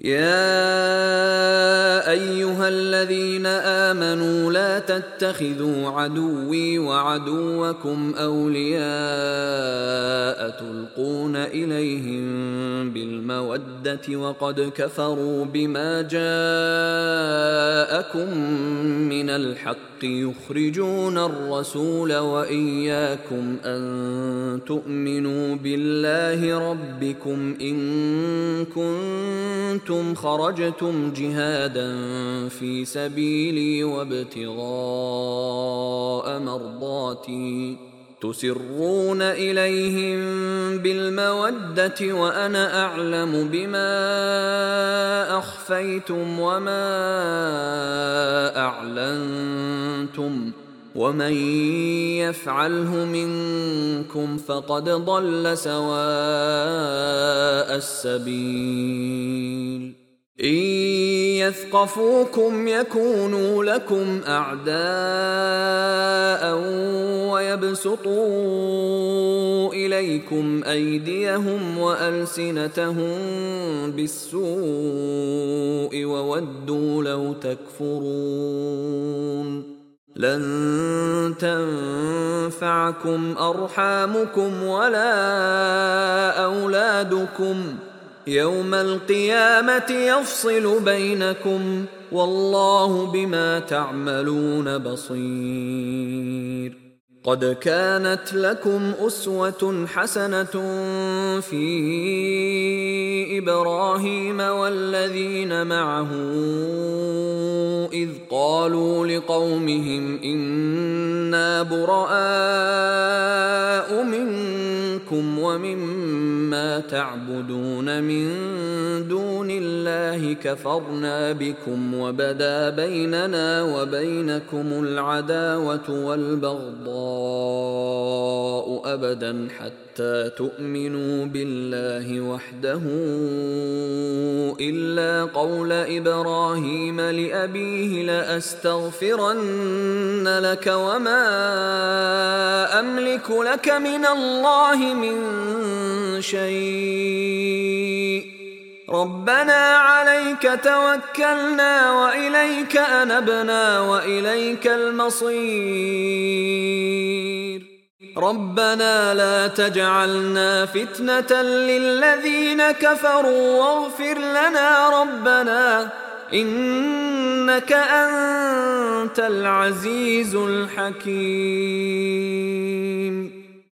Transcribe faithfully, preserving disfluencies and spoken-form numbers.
يا أيها الذين آمنوا لا تتخذوا عدوي وعدوكم أولياء تلقون إليهم بالمودة وقد كفروا بما جاءكم من الحق يخرجون الرسول وإياكم أن تؤمنوا بالله ربكم إن كنتم خرجتم جهادا في سبيلي وابتغاء مرضاتي تسرون إليهم بالمودة وأنا أعلم بما أخفيتم وما أعلنتم ومن يفعله منكم فقد ضل سواء السبيل إن يثقفوكم يكونوا لكم أعداء ويبسطوا إليكم أيديهم وألسنتهم بالسوء وودوا لو تكفرون لن تنفعكم أرحامكم ولا أولادكم يوم القيامة يفصل بينكم والله بما تعملون بصير قد كانت لكم أسوة حسنة في إبراهيم والذين معه إذ قالوا لقومهم إنا براء منكم ومما تعبدون من دون الله كفرنا بكم وبدا بيننا وبينكم العداوة والبغضاء أبدا حتى تؤمنوا بالله وحده إلا قول إبراهيم لأبيه لأستغفرن لك وما أملك لك من الله من شيء ربنا عليك توكلنا وإليك أنبنا وإليك المصير ربنا لا تجعلنا فتنة للذين كفروا واغفر لنا ربنا إنك أنت العزيز الحكيم.